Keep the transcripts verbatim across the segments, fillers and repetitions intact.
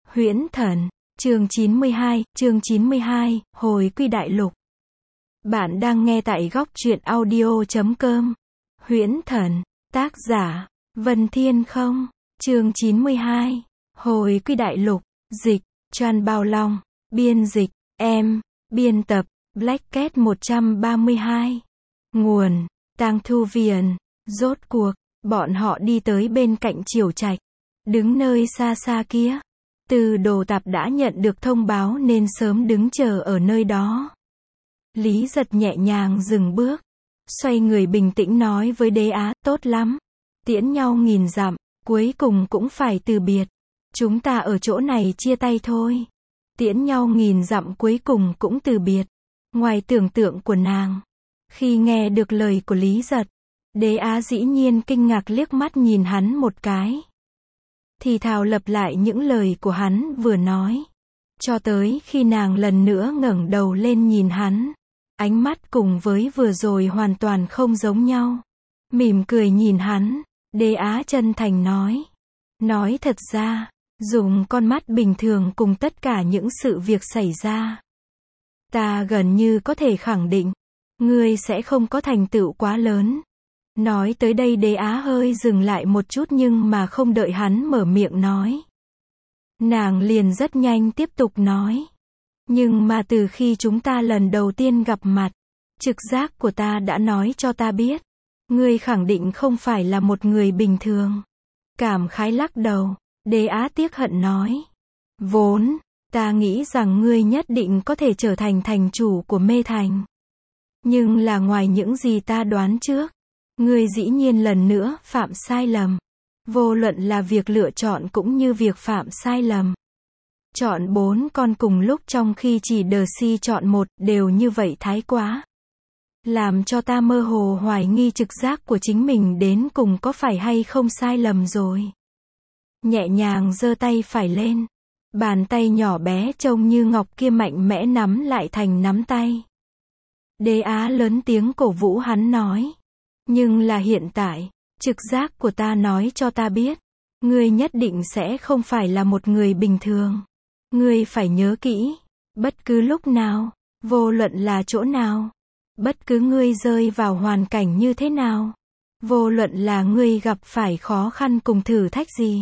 Huyễn Thần, chương chín mươi hai, chương chín mươi hai, Hồi quy đại lục. Bạn đang nghe tại góc truyện audio chấm com. Huyễn Thần, tác giả, Vân Thiên Không, chương chín mươi hai, Hồi quy đại lục, dịch, Trăn Bao Long, biên dịch, em, biên tập, Black Cat một trăm ba mươi hai. Nguồn, Tang Thu Viền. Rốt cuộc, bọn họ đi tới bên cạnh Triều Trạch. Đứng nơi xa xa kia. Từ Đồ Tạp đã nhận được thông báo nên sớm đứng chờ ở nơi đó. Lý Giật nhẹ nhàng dừng bước. Xoay người bình tĩnh nói với Đế Á, tốt lắm. Tiễn nhau nghìn dặm, cuối cùng cũng phải từ biệt. Chúng ta ở chỗ này chia tay thôi. Tiễn nhau nghìn dặm cuối cùng cũng từ biệt. Ngoài tưởng tượng của nàng. Khi nghe được lời của Lý Giật, Đế Á dĩ nhiên kinh ngạc liếc mắt nhìn hắn một cái. Thì thào lặp lại những lời của hắn vừa nói. Cho tới khi nàng lần nữa ngẩng đầu lên nhìn hắn. Ánh mắt cùng với vừa rồi hoàn toàn không giống nhau. Mỉm cười nhìn hắn, Đế Á chân thành nói. Nói thật ra, dùng con mắt bình thường cùng tất cả những sự việc xảy ra, ta gần như có thể khẳng định, ngươi sẽ không có thành tựu quá lớn. Nói tới đây Đế Á hơi dừng lại một chút nhưng mà không đợi hắn mở miệng nói. Nàng liền rất nhanh tiếp tục nói. Nhưng mà từ khi chúng ta lần đầu tiên gặp mặt, trực giác của ta đã nói cho ta biết. Ngươi khẳng định không phải là một người bình thường. Cảm khái lắc đầu, Đế Á tiếc hận nói. Vốn, ta nghĩ rằng ngươi nhất định có thể trở thành thành chủ của Mê Thành. Nhưng là ngoài những gì ta đoán trước. Ngươi dĩ nhiên lần nữa phạm sai lầm. Vô luận là việc lựa chọn cũng như việc phạm sai lầm. Chọn bốn con cùng lúc trong khi chỉ đờ si chọn một, đều như vậy thái quá. Làm cho ta mơ hồ hoài nghi trực giác của chính mình đến cùng có phải hay không sai lầm rồi. Nhẹ nhàng giơ tay phải lên. Bàn tay nhỏ bé trông như ngọc kia mạnh mẽ nắm lại thành nắm tay. Đế Á lớn tiếng cổ vũ hắn nói. Nhưng là hiện tại, trực giác của ta nói cho ta biết, ngươi nhất định sẽ không phải là một người bình thường. Ngươi phải nhớ kỹ, bất cứ lúc nào, vô luận là chỗ nào, bất cứ ngươi rơi vào hoàn cảnh như thế nào, vô luận là ngươi gặp phải khó khăn cùng thử thách gì.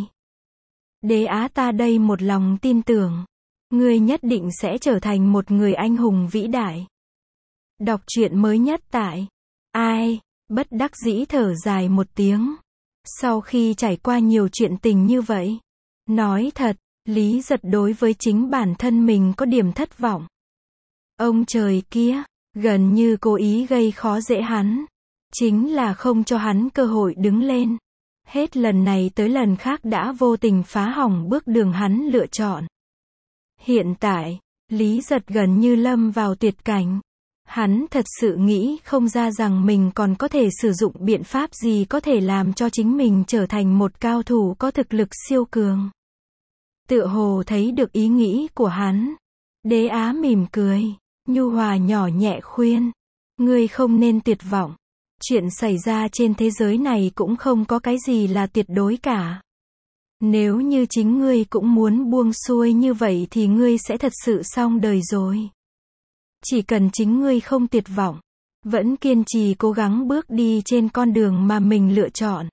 Đế Á ta đây một lòng tin tưởng, ngươi nhất định sẽ trở thành một người anh hùng vĩ đại. Đọc truyện mới nhất tại ai. Bất đắc dĩ thở dài một tiếng. Sau khi trải qua nhiều chuyện tình như vậy, nói thật, Lý Giật đối với chính bản thân mình có điểm thất vọng. Ông trời kia, gần như cố ý gây khó dễ hắn. Chính là không cho hắn cơ hội đứng lên. Hết lần này tới lần khác đã vô tình phá hỏng bước đường hắn lựa chọn. Hiện tại, Lý Giật gần như lâm vào tuyệt cảnh. Hắn thật sự nghĩ không ra rằng mình còn có thể sử dụng biện pháp gì có thể làm cho chính mình trở thành một cao thủ có thực lực siêu cường. Tựa hồ thấy được ý nghĩ của hắn. Đế Á mỉm cười, nhu hòa nhỏ nhẹ khuyên. Ngươi không nên tuyệt vọng. Chuyện xảy ra trên thế giới này cũng không có cái gì là tuyệt đối cả. Nếu như chính ngươi cũng muốn buông xuôi như vậy thì ngươi sẽ thật sự xong đời rồi. Chỉ cần chính ngươi không tuyệt vọng, vẫn kiên trì cố gắng bước đi trên con đường mà mình lựa chọn.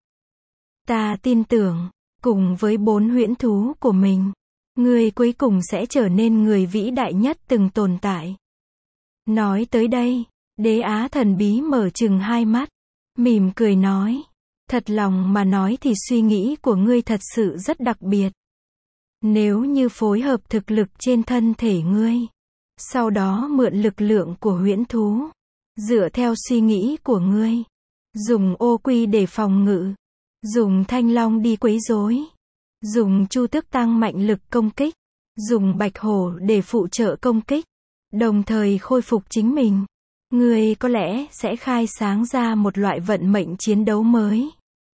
Ta tin tưởng, cùng với bốn huyễn thú của mình, ngươi cuối cùng sẽ trở nên người vĩ đại nhất từng tồn tại. Nói tới đây, Đế Á thần bí mở trừng hai mắt, mỉm cười nói, thật lòng mà nói thì suy nghĩ của ngươi thật sự rất đặc biệt. Nếu như phối hợp thực lực trên thân thể ngươi, sau đó mượn lực lượng của huyễn thú, dựa theo suy nghĩ của ngươi, dùng ô quy để phòng ngự, dùng thanh long đi quấy rối, dùng chu tước tăng mạnh lực công kích, dùng bạch hổ để phụ trợ công kích, đồng thời khôi phục chính mình, ngươi có lẽ sẽ khai sáng ra một loại vận mệnh chiến đấu mới.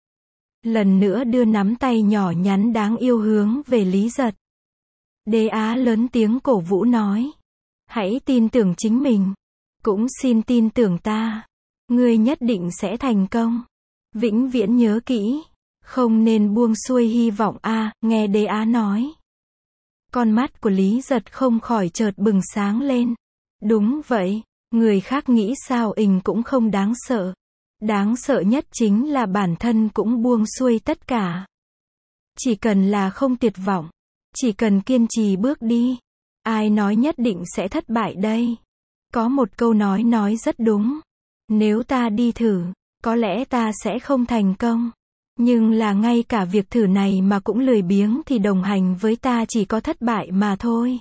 Lần nữa đưa nắm tay nhỏ nhắn đáng yêu hướng về Lý Giật. Đế Á lớn tiếng cổ vũ nói. Hãy tin tưởng chính mình. Cũng xin tin tưởng ta. Ngươi nhất định sẽ thành công. Vĩnh viễn nhớ kỹ. Không nên buông xuôi hy vọng a. À, nghe Đế Á nói. Con mắt của Lý Giật không khỏi chợt bừng sáng lên. Đúng vậy, người khác nghĩ sao ình cũng không đáng sợ. Đáng sợ nhất chính là bản thân cũng buông xuôi tất cả. Chỉ cần là không tuyệt vọng, chỉ cần kiên trì bước đi, ai nói nhất định sẽ thất bại đây. Có một câu nói nói rất đúng. Nếu ta đi thử, có lẽ ta sẽ không thành công. Nhưng là ngay cả việc thử này mà cũng lười biếng thì đồng hành với ta chỉ có thất bại mà thôi.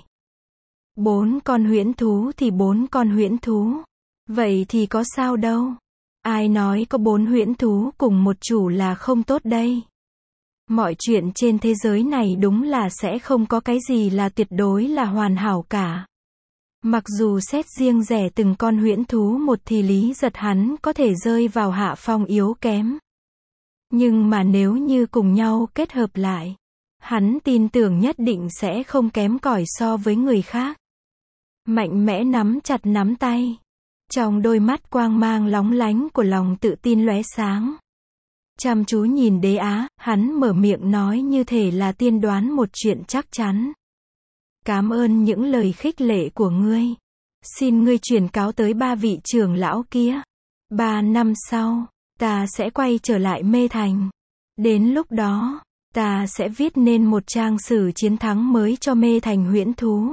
Bốn con huyễn thú thì bốn con huyễn thú. Vậy thì có sao đâu. Ai nói có bốn huyễn thú cùng một chủ là không tốt đây. Mọi chuyện trên thế giới này đúng là sẽ không có cái gì là tuyệt đối là hoàn hảo cả. Mặc dù xét riêng rẻ từng con huyễn thú một thì Lý Giật hắn có thể rơi vào hạ phong yếu kém. Nhưng mà nếu như cùng nhau kết hợp lại, hắn tin tưởng nhất định sẽ không kém cỏi so với người khác. Mạnh mẽ nắm chặt nắm tay. Trong đôi mắt quang mang lóng lánh của lòng tự tin lóe sáng. Chăm chú nhìn Đế Á, hắn mở miệng nói như thể là tiên đoán một chuyện chắc chắn. Cảm ơn những lời khích lệ của ngươi. Xin ngươi truyền cáo tới ba vị trưởng lão kia. Ba năm sau, ta sẽ quay trở lại Mê Thành. Đến lúc đó, ta sẽ viết nên một trang sử chiến thắng mới cho Mê Thành huyễn thú.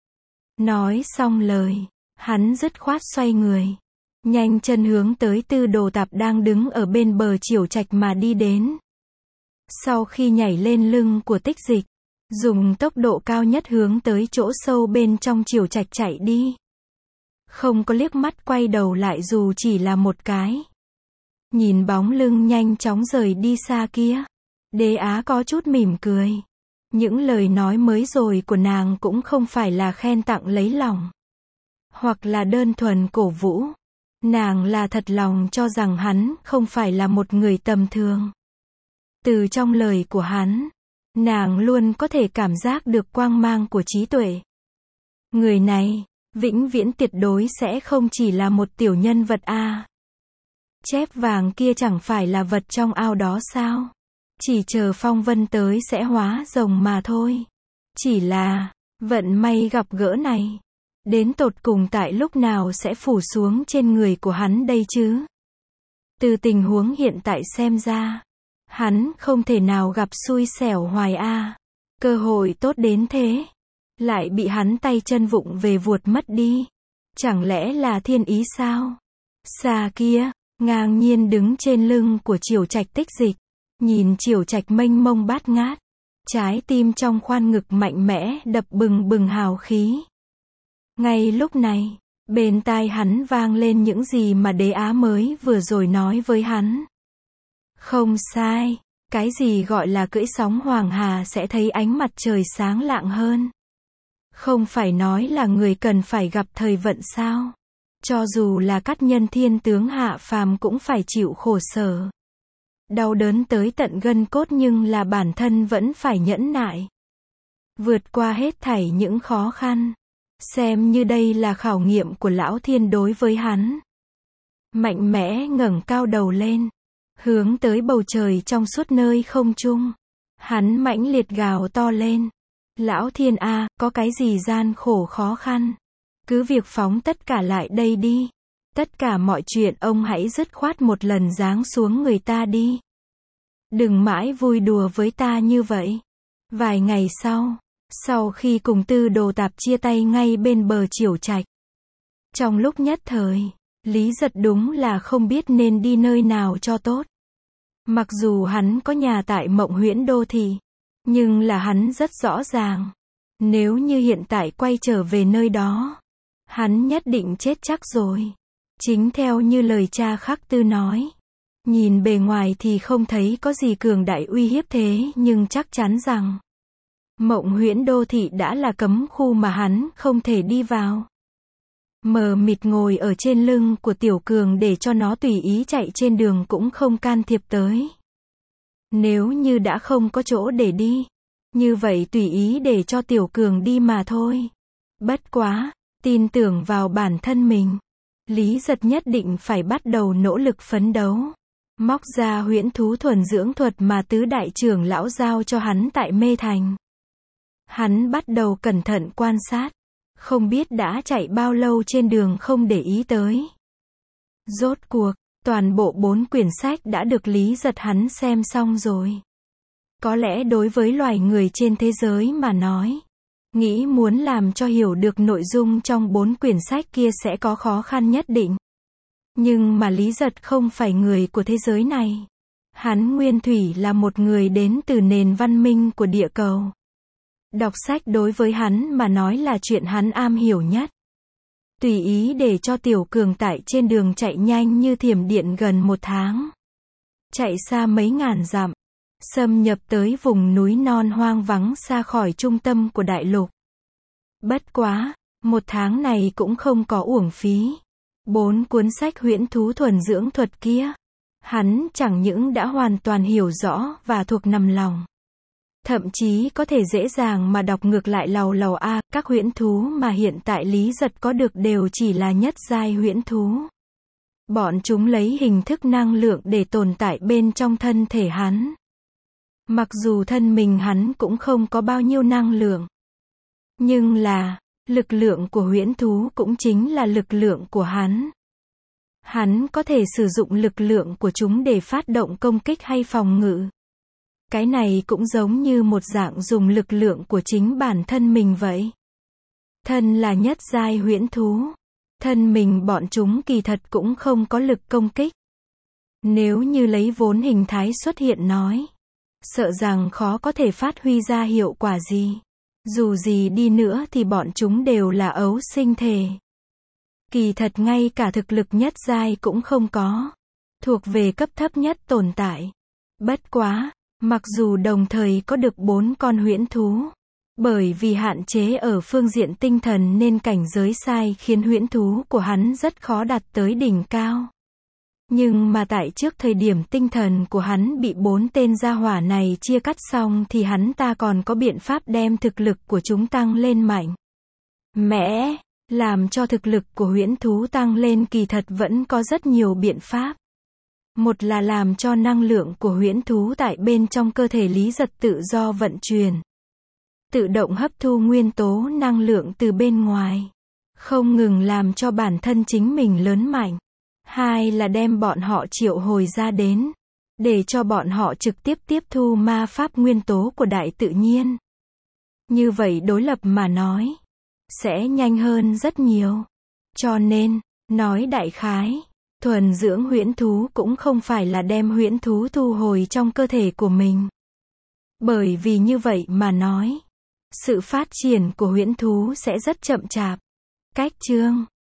Nói xong lời, hắn dứt khoát xoay người. Nhanh chân hướng tới Tư Đồ Tạp đang đứng ở bên bờ Chiểu Trạch mà đi đến. Sau khi nhảy lên lưng của Tích Dịch, dùng tốc độ cao nhất hướng tới chỗ sâu bên trong Chiểu Trạch chạy đi. Không có liếc mắt quay đầu lại dù chỉ là một cái. Nhìn bóng lưng nhanh chóng rời đi xa kia, Đế Á có chút mỉm cười. Những lời nói mới rồi của nàng cũng không phải là khen tặng lấy lòng, hoặc là đơn thuần cổ vũ. Nàng là thật lòng cho rằng hắn không phải là một người tầm thường. Từ trong lời của hắn, nàng luôn có thể cảm giác được quang mang của trí tuệ. Người này, vĩnh viễn tuyệt đối sẽ không chỉ là một tiểu nhân vật a. Chép vàng kia chẳng phải là vật trong ao đó sao? Chỉ chờ phong vân tới sẽ hóa rồng mà thôi. Chỉ là, vận may gặp gỡ này, đến tột cùng tại lúc nào sẽ phủ xuống trên người của hắn đây chứ? Từ tình huống hiện tại xem ra, hắn không thể nào gặp xui xẻo hoài a. Cơ hội tốt đến thế, lại bị hắn tay chân vụng về vuột mất đi. Chẳng lẽ là thiên ý sao? Xa kia, ngang nhiên đứng trên lưng của Chiểu Trạch Tích Dịch, nhìn Chiểu Trạch mênh mông bát ngát, trái tim trong khoan ngực mạnh mẽ đập bừng bừng hào khí. Ngay lúc này, bên tai hắn vang lên những gì mà Đế Á mới vừa rồi nói với hắn. Không sai, cái gì gọi là cưỡi sóng hoàng hà sẽ thấy ánh mặt trời sáng lạng hơn. Không phải nói là người cần phải gặp thời vận sao? Cho dù là cát nhân thiên tướng hạ phàm cũng phải chịu khổ sở. Đau đớn tới tận gân cốt nhưng là bản thân vẫn phải nhẫn nại. Vượt qua hết thảy những khó khăn. Xem như đây là khảo nghiệm của lão thiên đối với hắn. Mạnh mẽ ngẩng cao đầu lên, hướng tới bầu trời trong suốt nơi không trung. Hắn mãnh liệt gào to lên. Lão thiên a, có cái gì gian khổ khó khăn? Cứ việc phóng tất cả lại đây đi. Tất cả mọi chuyện ông hãy dứt khoát một lần giáng xuống người ta đi. Đừng mãi vui đùa với ta như vậy. Vài ngày sau, sau khi cùng Tư Đồ Tạp chia tay ngay bên bờ Chiểu Trạch, trong lúc nhất thời, Lý Giật đúng là không biết nên đi nơi nào cho tốt. Mặc dù hắn có nhà tại Mộng Huyễn Đô Thị, nhưng là hắn rất rõ ràng, nếu như hiện tại quay trở về nơi đó, hắn nhất định chết chắc rồi. Chính theo như lời cha Khắc Tư nói, nhìn bề ngoài thì không thấy có gì cường đại uy hiếp thế nhưng chắc chắn rằng Mộng Huyễn Đô Thị đã là cấm khu mà hắn không thể đi vào. Mờ mịt ngồi ở trên lưng của Tiểu Cường để cho nó tùy ý chạy trên đường cũng không can thiệp tới. Nếu như đã không có chỗ để đi, như vậy tùy ý để cho Tiểu Cường đi mà thôi. Bất quá, tin tưởng vào bản thân mình, Lý Giật nhất định phải bắt đầu nỗ lực phấn đấu. Móc ra huyễn thú thuần dưỡng thuật mà tứ đại trưởng lão giao cho hắn tại Mê Thành. Hắn bắt đầu cẩn thận quan sát. Không biết đã chạy bao lâu trên đường không để ý tới. Rốt cuộc, toàn bộ bốn quyển sách đã được Lý Giật hắn xem xong rồi. Có lẽ đối với loài người trên thế giới mà nói, nghĩ muốn làm cho hiểu được nội dung trong bốn quyển sách kia sẽ có khó khăn nhất định. Nhưng mà Lý Giật không phải người của thế giới này. Hắn nguyên thủy là một người đến từ nền văn minh của địa cầu. Đọc sách đối với hắn mà nói là chuyện hắn am hiểu nhất. Tùy ý để cho Tiểu Cường tại trên đường chạy nhanh như thiểm điện gần một tháng. Chạy xa mấy ngàn dặm. Xâm nhập tới vùng núi non hoang vắng xa khỏi trung tâm của đại lục. Bất quá, một tháng này cũng không có uổng phí. Bốn cuốn sách huyễn thú thuần dưỡng thuật kia, hắn chẳng những đã hoàn toàn hiểu rõ và thuộc nằm lòng. Thậm chí có thể dễ dàng mà đọc ngược lại lầu lầu a, các huyễn thú mà hiện tại Lý Giật có được đều chỉ là nhất giai huyễn thú. Bọn chúng lấy hình thức năng lượng để tồn tại bên trong thân thể hắn. Mặc dù thân mình hắn cũng không có bao nhiêu năng lượng. Nhưng là, lực lượng của huyễn thú cũng chính là lực lượng của hắn. Hắn có thể sử dụng lực lượng của chúng để phát động công kích hay phòng ngự. Cái này cũng giống như một dạng dùng lực lượng của chính bản thân mình vậy. Thân là nhất giai huyễn thú. Thân mình bọn chúng kỳ thật cũng không có lực công kích. Nếu như lấy vốn hình thái xuất hiện nói, sợ rằng khó có thể phát huy ra hiệu quả gì. Dù gì đi nữa thì bọn chúng đều là ấu sinh thể. Kỳ thật ngay cả thực lực nhất giai cũng không có. Thuộc về cấp thấp nhất tồn tại. Bất quá, mặc dù đồng thời có được bốn con huyễn thú. Bởi vì hạn chế ở phương diện tinh thần nên cảnh giới sai khiến huyễn thú của hắn rất khó đạt tới đỉnh cao. Nhưng mà tại trước thời điểm tinh thần của hắn bị bốn tên gia hỏa này chia cắt xong thì hắn ta còn có biện pháp đem thực lực của chúng tăng lên mạnh. Mẹ, làm cho thực lực của huyễn thú tăng lên kỳ thật vẫn có rất nhiều biện pháp. Một là làm cho năng lượng của huyễn thú tại bên trong cơ thể Lý Giật tự do vận chuyển. Tự động hấp thu nguyên tố năng lượng từ bên ngoài. Không ngừng làm cho bản thân chính mình lớn mạnh. Hai là đem bọn họ triệu hồi ra đến. Để cho bọn họ trực tiếp tiếp thu ma pháp nguyên tố của đại tự nhiên. Như vậy đối lập mà nói, sẽ nhanh hơn rất nhiều. Cho nên, nói đại khái, thuần dưỡng huyễn thú cũng không phải là đem huyễn thú thu hồi trong cơ thể của mình. Bởi vì như vậy mà nói, sự phát triển của huyễn thú sẽ rất chậm chạp. Cách chương